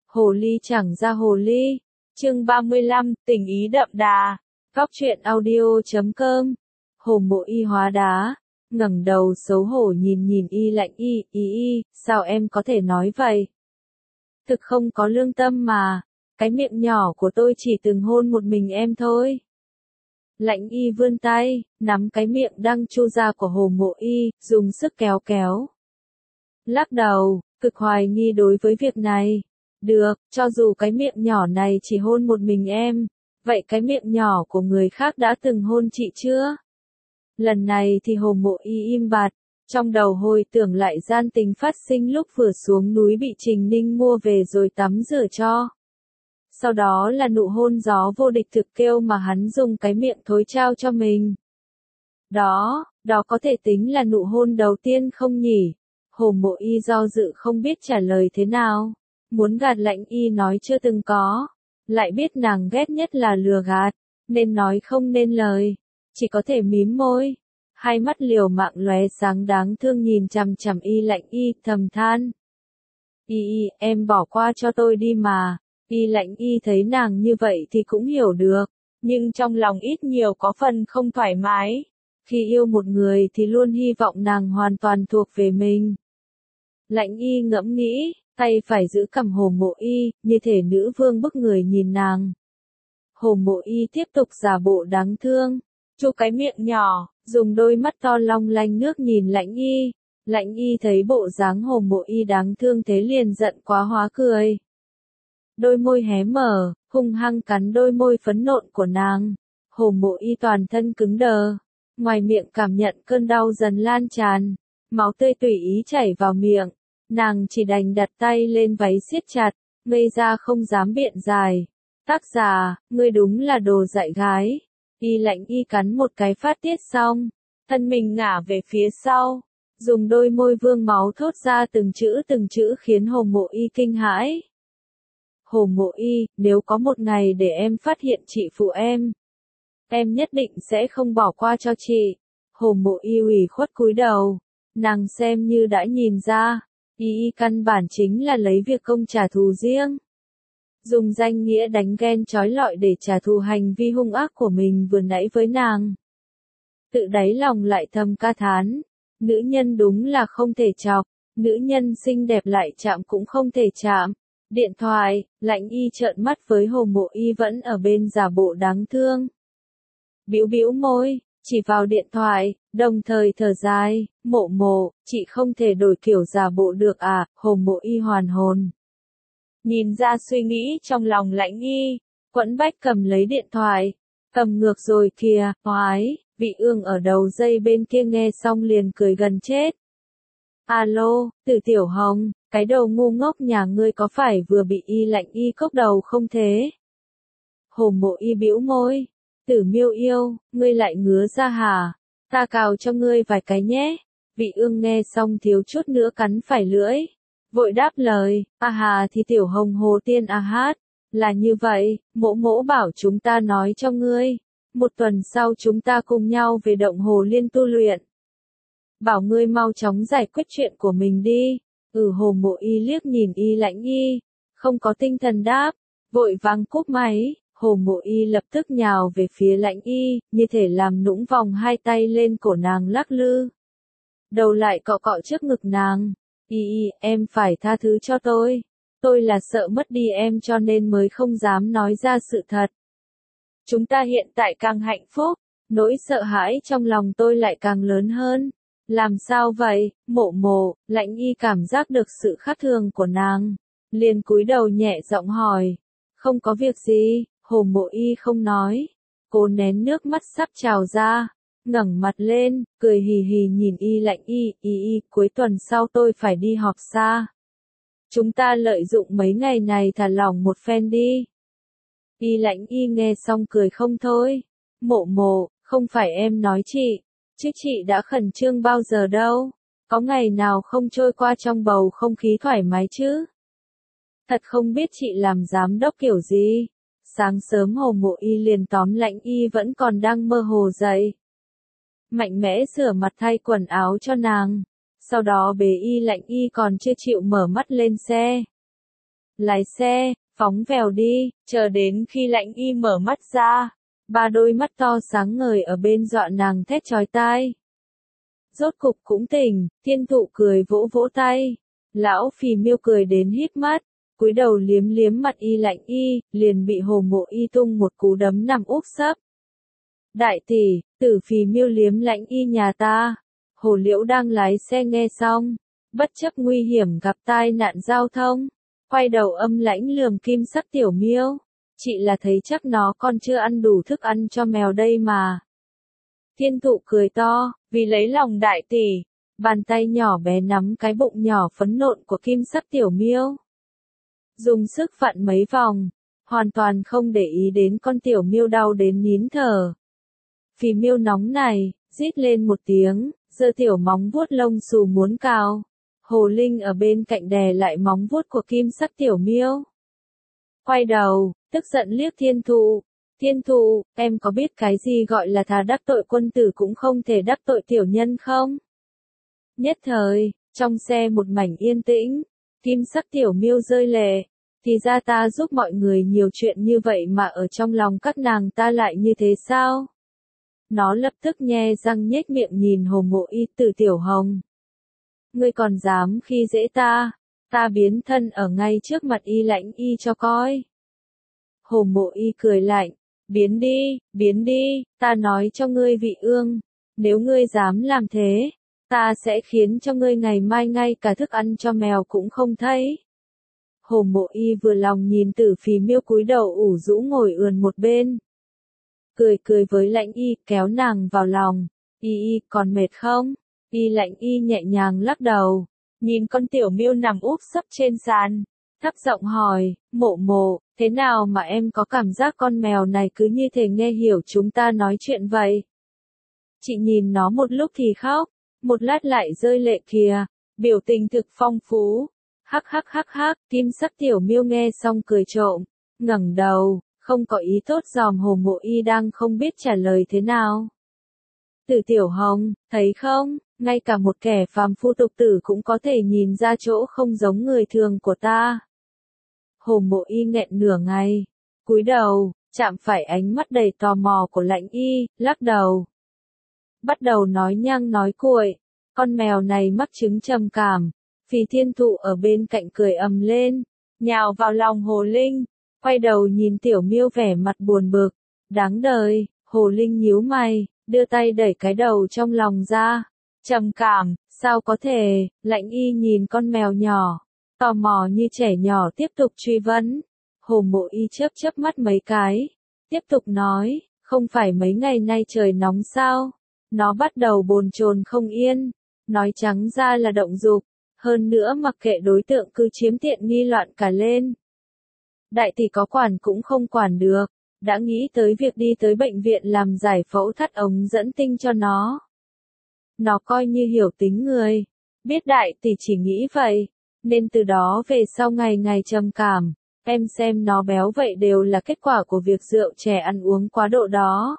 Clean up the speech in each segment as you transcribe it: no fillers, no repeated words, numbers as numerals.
Hồ ly chẳng ra hồ ly. Chương 35, tình ý đậm đà. Góc truyện audio.com. Hồ Mộ Y hóa đá, ngẩng đầu xấu hổ nhìn Y Lạnh Y, sao em có thể nói vậy? Thực không có lương tâm mà, cái miệng nhỏ của tôi chỉ từng hôn một mình em thôi. Lạnh Y vươn tay, nắm cái miệng đang chu ra của Hồ Mộ Y, dùng sức kéo kéo. Lắc đầu, cực hoài nghi đối với việc này. Được, cho dù cái miệng nhỏ này chỉ hôn một mình em, vậy cái miệng nhỏ của người khác đã từng hôn chị chưa? Lần này thì Hồ Mộ Y im bặt, trong đầu hồi tưởng lại gian tình phát sinh lúc vừa xuống núi bị Trình Ninh mua về rồi tắm rửa cho. Sau đó là nụ hôn gió vô địch thực kêu mà hắn dùng cái miệng thối trao cho mình. Đó có thể tính là nụ hôn đầu tiên không nhỉ? Hồ Mộ Y do dự không biết trả lời thế nào. Muốn gạt Lạnh Y nói chưa từng có. Lại biết nàng ghét nhất là lừa gạt, nên nói không nên lời. Chỉ có thể mím môi. Hai mắt liều mạng lóe sáng đáng thương nhìn chằm chằm Y Lạnh Y, thầm than. Y, em bỏ qua cho tôi đi mà. Y Lạnh Y thấy nàng như vậy thì cũng hiểu được. Nhưng trong lòng ít nhiều có phần không thoải mái. Khi yêu một người thì luôn hy vọng nàng hoàn toàn thuộc về mình. Lạnh Y ngẫm nghĩ, tay phải giữ cầm Hồ Mộ Y, như thể nữ vương bức người nhìn nàng. Hồ Mộ Y tiếp tục giả bộ đáng thương, chu cái miệng nhỏ, dùng đôi mắt to long lanh nước nhìn Lạnh Y. Lạnh Y thấy bộ dáng Hồ Mộ Y đáng thương thế liền giận quá hóa cười. Đôi môi hé mở, hung hăng cắn đôi môi phấn nộn của nàng. Hồ Mộ Y toàn thân cứng đờ, ngoài miệng cảm nhận cơn đau dần lan tràn, máu tươi tùy ý chảy vào miệng. Nàng chỉ đành đặt tay lên váy siết chặt, ngây ra không dám biện giải. Tác giả, ngươi đúng là đồ dại gái. Y Lạnh Y cắn một cái phát tiết xong, thân mình ngả về phía sau, dùng đôi môi vương máu thốt ra từng chữ khiến Hồ Mộ Y kinh hãi. Hồ Mộ Y, nếu có một ngày để em phát hiện chị phụ em nhất định sẽ không bỏ qua cho chị. Hồ Mộ Y ủy khuất cúi đầu, nàng xem như đã nhìn ra. Y căn bản chính là lấy việc công trả thù riêng. Dùng danh nghĩa đánh ghen trói lọi để trả thù hành vi hung ác của mình vừa nãy với nàng. Tự đáy lòng lại thầm ca thán. Nữ nhân đúng là không thể chọc. Nữ nhân xinh đẹp lại chạm cũng không thể chạm. Điện thoại, Lạnh Y trợn mắt với Hồ Mộ Y vẫn ở bên giả bộ đáng thương. Bĩu môi, chỉ vào điện thoại, đồng thời thở dài, Mộ, chị không thể đổi kiểu giả bộ được à? Hồ Mộ Y hoàn hồn. Nhìn ra suy nghĩ trong lòng Lạnh Y, quẫn bách cầm lấy điện thoại, cầm ngược rồi kìa, oái, Vị Ương ở đầu dây bên kia nghe xong liền cười gần chết. Alo, Từ Tiểu Hồng, cái đầu ngu ngốc nhà ngươi có phải vừa bị Y Lạnh Y cốc đầu không thế? Hồ Mộ Y bĩu môi. Tử Miêu yêu, ngươi lại ngứa ra hả? Ta cào cho ngươi vài cái nhé. Vị Ương nghe xong thiếu chút nữa cắn phải lưỡi. Vội đáp lời, hà thì Tiểu Hồng Hồ Tiên hát. Là như vậy, mỗ bảo chúng ta nói cho ngươi. Một tuần sau chúng ta cùng nhau về động Hồ Liên tu luyện. Bảo ngươi mau chóng giải quyết chuyện của mình đi. Hồ Mộ Y liếc nhìn Y Lạnh Y, không có tinh thần đáp, vội vàng cúp máy. Hồ Mộ Y lập tức nhào về phía Lạnh Y, như thể làm nũng vòng hai tay lên cổ nàng lắc lư. Đầu lại cọ cọ trước ngực nàng. Y, em phải tha thứ cho tôi. Tôi là sợ mất đi em cho nên mới không dám nói ra sự thật. Chúng ta hiện tại càng hạnh phúc, nỗi sợ hãi trong lòng tôi lại càng lớn hơn. Làm sao vậy, Mộ? Lạnh Y cảm giác được sự khác thường của nàng, liền cúi đầu nhẹ giọng hỏi. Không có việc gì. Hồ Mộ Y không nói, cố nén nước mắt sắp trào ra, ngẩng mặt lên, cười hì hì nhìn Y Lạnh Y, cuối tuần sau tôi phải đi họp xa. Chúng ta lợi dụng mấy ngày này thả lỏng một phen đi. Y Lạnh Y nghe xong cười không thôi. Mộ, không phải em nói chị, chứ chị đã khẩn trương bao giờ đâu, có ngày nào không trôi qua trong bầu không khí thoải mái chứ. Thật không biết chị làm giám đốc kiểu gì. Sáng sớm Hồ Mộ Y liền tóm Lạnh Y vẫn còn đang mơ hồ dậy. Mạnh mẽ rửa mặt thay quần áo cho nàng. Sau đó bế Y Lạnh Y còn chưa chịu mở mắt lên xe. lái xe, phóng vèo đi, chờ đến khi Lãnh Y mở mắt ra, ba đôi mắt to sáng ngời ở bên dọa nàng thét chói tai. Rốt cục cũng tỉnh, Thiên Thụ cười vỗ vỗ tay. Lão Phì Miêu cười đến híp mắt, cúi đầu liếm liếm mặt Lãnh Y, liền bị Hồ Mộ Y tung một cú đấm nằm úp sấp. Đại tỷ, Tử Phì Miêu liếm Lãnh Y nhà ta. Hồ Liễu đang lái xe nghe xong, bất chấp nguy hiểm gặp tai nạn giao thông, quay đầu âm lãnh lườm Kim Sắc Tiểu Miêu. Chị là thấy chắc nó còn chưa ăn đủ thức ăn cho mèo đây mà. Thiên Thụ cười to, vì lấy lòng đại tỷ, bàn tay nhỏ bé nắm cái bụng nhỏ phấn nộn của Kim Sắc Tiểu Miêu. Dùng sức vặn mấy vòng, hoàn toàn không để ý đến con Tiểu Miêu đau đến nín thở. Phì Miêu nóng này, rít lên một tiếng, giơ tiểu móng vuốt lông xù muốn cào. Hồ Linh ở bên cạnh đè lại móng vuốt của Kim Sắc Tiểu Miêu. Quay đầu, tức giận liếc Thiên Thụ. Thiên Thụ, em có biết cái gì gọi là thà đắc tội quân tử cũng không thể đắc tội tiểu nhân không? Nhất thời, trong xe một mảnh yên tĩnh, Kim Sắc Tiểu Miêu rơi lệ. Thì ra ta giúp mọi người nhiều chuyện như vậy mà ở trong lòng các nàng ta lại như thế sao? Nó lập tức nhe răng nhếch miệng nhìn Hồ Mộ Y Từ Tiểu Hồng. Ngươi còn dám khi dễ ta, ta biến thân ở ngay trước mặt Lãnh Y cho coi. Hồ Mộ Y cười lạnh, biến đi, ta nói cho ngươi vị ương, nếu ngươi dám làm thế, ta sẽ khiến cho ngươi ngày mai ngay cả thức ăn cho mèo cũng không thấy. Hồ Mộ Y vừa lòng nhìn Tử Phì Miêu cúi đầu ủ rũ ngồi ườn một bên. Cười với Lãnh Y, kéo nàng vào lòng. Y còn mệt không? Lãnh Y nhẹ nhàng lắc đầu, nhìn con Tiểu Miêu nằm úp sấp trên sàn, thấp giọng hỏi, Mộ, thế nào mà em có cảm giác con mèo này cứ như thể nghe hiểu chúng ta nói chuyện vậy? Chị nhìn nó một lúc thì khóc, một lát lại rơi lệ kìa, biểu tình thực phong phú. Hắc, Kim Sắc Tiểu Miêu nghe xong cười trộm, ngẩng đầu, không có ý tốt dòm Hồ Mộ Y đang không biết trả lời thế nào. Từ Tiểu Hồng, thấy không, ngay cả một kẻ phàm phu tục tử cũng có thể nhìn ra chỗ không giống người thường của ta. Hồ Mộ Y nghẹn nửa ngày, cúi đầu, chạm phải ánh mắt đầy tò mò của Lãnh Y, lắc đầu. Bắt đầu nói nhăng nói cuội, con mèo này mắc chứng trầm cảm. Phì Thiên Thụ ở bên cạnh cười ầm lên, nhào vào lòng Hồ Linh, quay đầu nhìn Tiểu Miêu vẻ mặt buồn bực, đáng đời. Hồ Linh nhíu mày, đưa tay đẩy cái đầu trong lòng ra. Trầm cảm, sao có thể? Lãnh Y nhìn con mèo nhỏ, tò mò như trẻ nhỏ tiếp tục truy vấn. Hồ Mộ Y chớp mắt mấy cái, tiếp tục nói, không phải mấy ngày nay trời nóng sao? Nó bắt đầu bồn chồn không yên, nói trắng ra là động dục, hơn nữa mặc kệ đối tượng cứ chiếm tiện nghi loạn cả lên. Đại tỷ có quản cũng không quản được, đã nghĩ tới việc đi tới bệnh viện làm giải phẫu thắt ống dẫn tinh cho nó. Nó coi như hiểu tính người, biết đại tỷ chỉ nghĩ vậy, nên từ đó về sau ngày ngày trầm cảm, em xem nó béo vậy đều là kết quả của việc rượu chè ăn uống quá độ đó.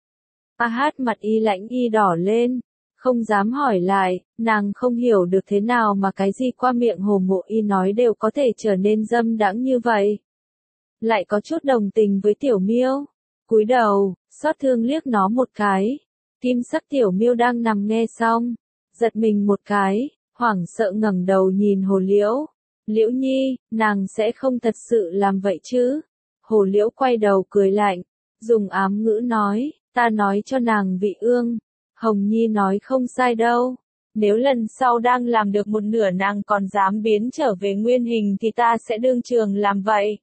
Mặt Lãnh Y đỏ lên, không dám hỏi lại, nàng không hiểu được thế nào mà cái gì qua miệng Hồ Mộ Y nói đều có thể trở nên dâm đãng như vậy. Lại có chút đồng tình với Tiểu Miêu, cúi đầu, xót thương liếc nó một cái. Kim Sắc Tiểu Miêu đang nằm nghe xong, giật mình một cái, hoảng sợ ngẩng đầu nhìn Hồ Liễu. Liễu Nhi, nàng sẽ không thật sự làm vậy chứ? Hồ Liễu quay đầu cười lạnh, dùng ám ngữ nói, ta nói cho nàng vị ương, Hồng Nhi nói không sai đâu. Nếu lần sau đang làm được một nửa nàng còn dám biến trở về nguyên hình thì ta sẽ đương trường làm vậy.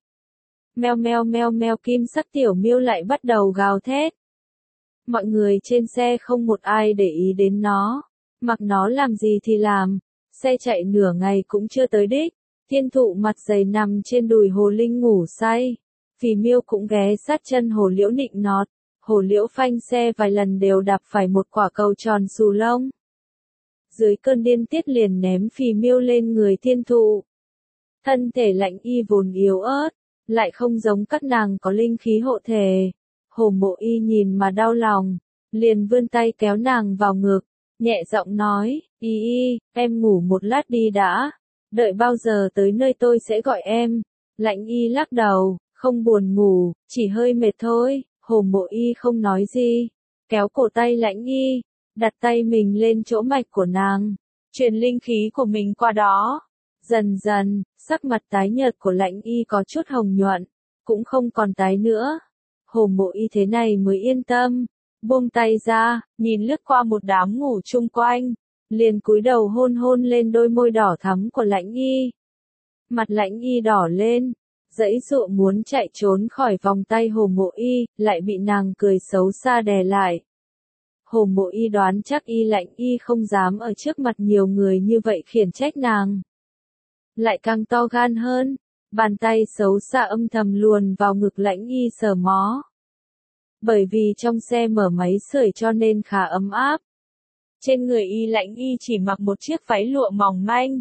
Meo, Kim Sắc Tiểu Miêu lại bắt đầu gào thét. Mọi người trên xe không một ai để ý đến nó, mặc nó làm gì thì làm. Xe chạy nửa ngày cũng chưa tới đích. Thiên Thụ mặt dày nằm trên đùi Hồ Linh ngủ say. Phì Miêu cũng ghé sát chân Hồ Liễu nịnh nọt. Hồ Liễu phanh xe vài lần đều đạp phải một quả cầu tròn xù lông. Dưới cơn điên tiết liền ném Phì Miêu lên người Thiên Thụ. Thân thể Lãnh Y vốn yếu ớt, lại không giống các nàng có linh khí hộ thể. Hồ Mộ Y nhìn mà đau lòng, liền vươn tay kéo nàng vào ngực, nhẹ giọng nói, Y, em ngủ một lát đi đã, đợi bao giờ tới nơi tôi sẽ gọi em. Lãnh y lắc đầu, không buồn ngủ, chỉ hơi mệt thôi. Hồ Mộ Y không nói gì, kéo cổ tay Lãnh y, đặt tay mình lên chỗ mạch của nàng, truyền linh khí của mình qua đó. Dần dần, sắc mặt tái nhợt của Lãnh y có chút hồng nhuận, cũng không còn tái nữa. Hồ Mộ Y thế này mới yên tâm, buông tay ra, nhìn lướt qua một đám ngủ chung quanh, liền cúi đầu hôn hôn lên đôi môi đỏ thắm của Lãnh y. Mặt Lãnh y đỏ lên, giãy giụa muốn chạy trốn khỏi vòng tay Hồ Mộ Y, lại bị nàng cười xấu xa đè lại. Hồ Mộ Y đoán chắc Lãnh y không dám ở trước mặt nhiều người như vậy khiển trách nàng. Lại càng to gan hơn, bàn tay xấu xa âm thầm luồn vào ngực Lãnh y sờ mó. Bởi vì trong xe mở máy sưởi cho nên khá ấm áp. Trên người Lãnh y chỉ mặc một chiếc váy lụa mỏng manh.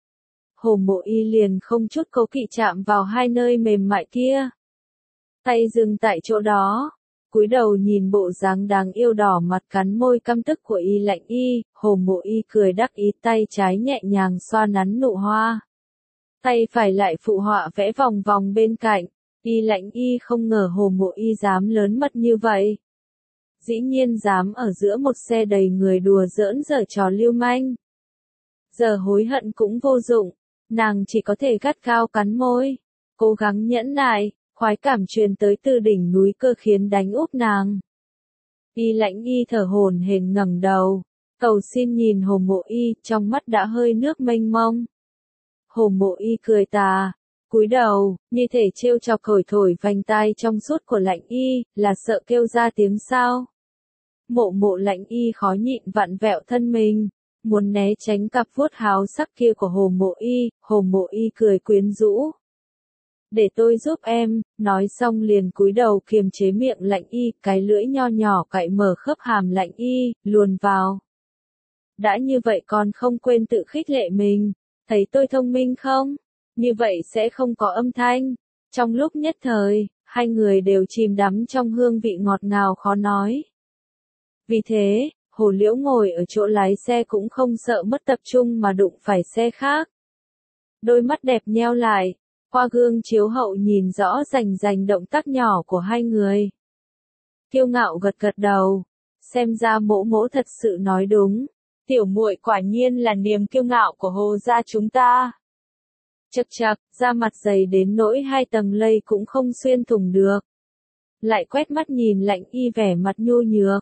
Hồ Mộ Y liền không chút cố kỵ chạm vào hai nơi mềm mại kia. Tay dừng tại chỗ đó, cúi đầu nhìn bộ dáng đáng yêu đỏ mặt cắn môi căm tức của Lãnh y, Hồ Mộ Y cười đắc ý, tay trái nhẹ nhàng xoa nắn nụ hoa. Tay phải lại phụ họa vẽ vòng vòng bên cạnh. Lãnh y không ngờ Hồ Mộ Y dám lớn mật như vậy. Dĩ nhiên dám ở giữa một xe đầy người đùa giỡn giở trò lưu manh. Giờ hối hận cũng vô dụng, nàng chỉ có thể gắt gao cắn môi, cố gắng nhẫn nại, khoái cảm truyền tới từ đỉnh núi cơ khiến đánh úp nàng. Lãnh y thở hổn hển ngẩng đầu, cầu xin nhìn Hồ Mộ Y, trong mắt đã hơi nước mênh mông. Hồ Mộ Y cười tà, cúi đầu, như thể trêu chọc thổi vành tai trong suốt của Lãnh y, là sợ kêu ra tiếng sao. Lãnh y khó nhịn vặn vẹo thân mình, muốn né tránh cặp vuốt háo sắc kia của Hồ Mộ Y cười quyến rũ. Để tôi giúp em, nói xong liền cúi đầu kiềm chế miệng Lãnh y, cái lưỡi nho nhỏ cạy mở khớp hàm Lãnh y, luồn vào. Đã như vậy còn không quên tự khích lệ mình, thấy tôi thông minh không? Như vậy sẽ không có âm thanh. Trong lúc nhất thời, hai người đều chìm đắm trong hương vị ngọt ngào khó nói. Vì thế, Hồ Liễu ngồi ở chỗ lái xe cũng không sợ mất tập trung mà đụng phải xe khác. Đôi mắt đẹp nheo lại, qua gương chiếu hậu nhìn rõ rành rành động tác nhỏ của hai người. Kiêu ngạo gật gật đầu, xem ra mỗ thật sự nói đúng. Tiểu muội quả nhiên là niềm kiêu ngạo của Hồ gia chúng ta. Chậc chậc, da mặt dày đến nỗi 2 tầng lây cũng không xuyên thủng được. Lại quét mắt nhìn Lãnh y vẻ mặt nhu nhược.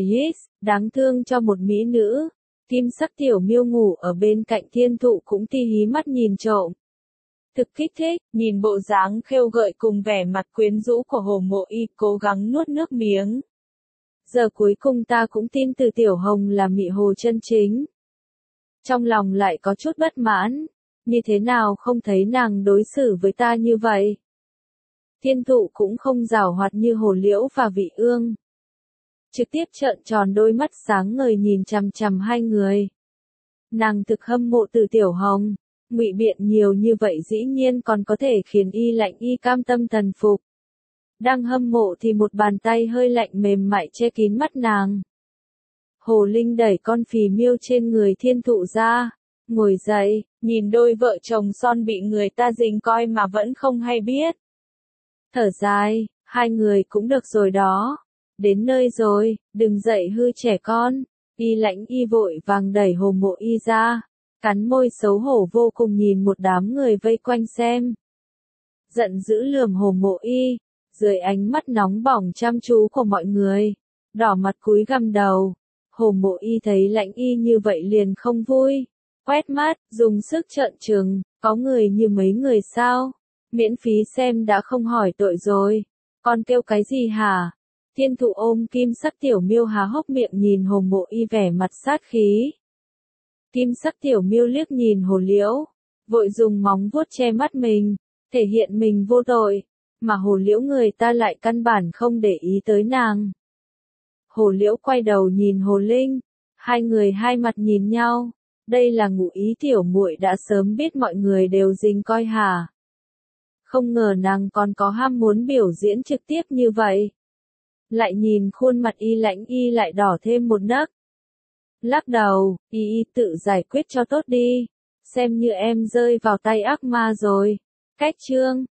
Đáng thương cho một mỹ nữ. Kim sắc tiểu miêu ngủ ở bên cạnh Thiên Thụ cũng ti hí mắt nhìn trộm. Thực kích thích, nhìn bộ dáng khêu gợi cùng vẻ mặt quyến rũ của Hồ Mộ Y, cố gắng nuốt nước miếng. Giờ cuối cùng ta cũng tin từ Tiểu Hồng là mị hồ chân chính. Trong lòng lại có chút bất mãn, như thế nào không thấy nàng đối xử với ta như vậy. Thiên Thụ cũng không giảo hoạt như Hồ Liễu và Vị Ương. Trực tiếp trợn tròn đôi mắt sáng ngời nhìn chằm chằm hai người. Nàng thực hâm mộ từ Tiểu Hồng, ngụy biện nhiều như vậy dĩ nhiên còn có thể khiến Lãnh y cam tâm thần phục. Đang hâm mộ thì một bàn tay hơi lạnh mềm mại che kín mắt nàng. Hồ Linh đẩy con phì miêu trên người Thiên Thụ ra, ngồi dậy, nhìn đôi vợ chồng son bị người ta dình coi mà vẫn không hay biết. Thở dài, hai người cũng được rồi đó. Đến nơi rồi, đừng dậy hư trẻ con. Lãnh y vội vàng đẩy Hồ Mộ Y ra, cắn môi xấu hổ vô cùng nhìn một đám người vây quanh xem. Giận dữ lườm Hồ Mộ Y, dưới ánh mắt nóng bỏng chăm chú của mọi người, đỏ mặt cúi gằm đầu. Hồ Mộ Y thấy Lãnh y như vậy liền không vui, quét mắt, dùng sức trợn trừng, có người như mấy người sao? Miễn phí xem đã không hỏi tội rồi, con kêu cái gì hả? Thiên Thụ ôm kim sắc tiểu miêu há hốc miệng nhìn Hồ Mộ Y vẻ mặt sát khí. Kim sắc tiểu miêu liếc nhìn Hồ Liễu, vội dùng móng vuốt che mắt mình, thể hiện mình vô tội, mà Hồ Liễu người ta lại căn bản không để ý tới nàng. Hồ Liễu quay đầu nhìn Hồ Linh, hai người hai mặt nhìn nhau, đây là ngụ ý tiểu muội đã sớm biết mọi người đều dình coi hả? Không ngờ nàng còn có ham muốn biểu diễn trực tiếp như vậy. Lại nhìn khuôn mặt Lãnh y lại đỏ thêm một nấc. Lắc đầu, tự giải quyết cho tốt đi, xem như em rơi vào tay ác ma rồi. Cách chương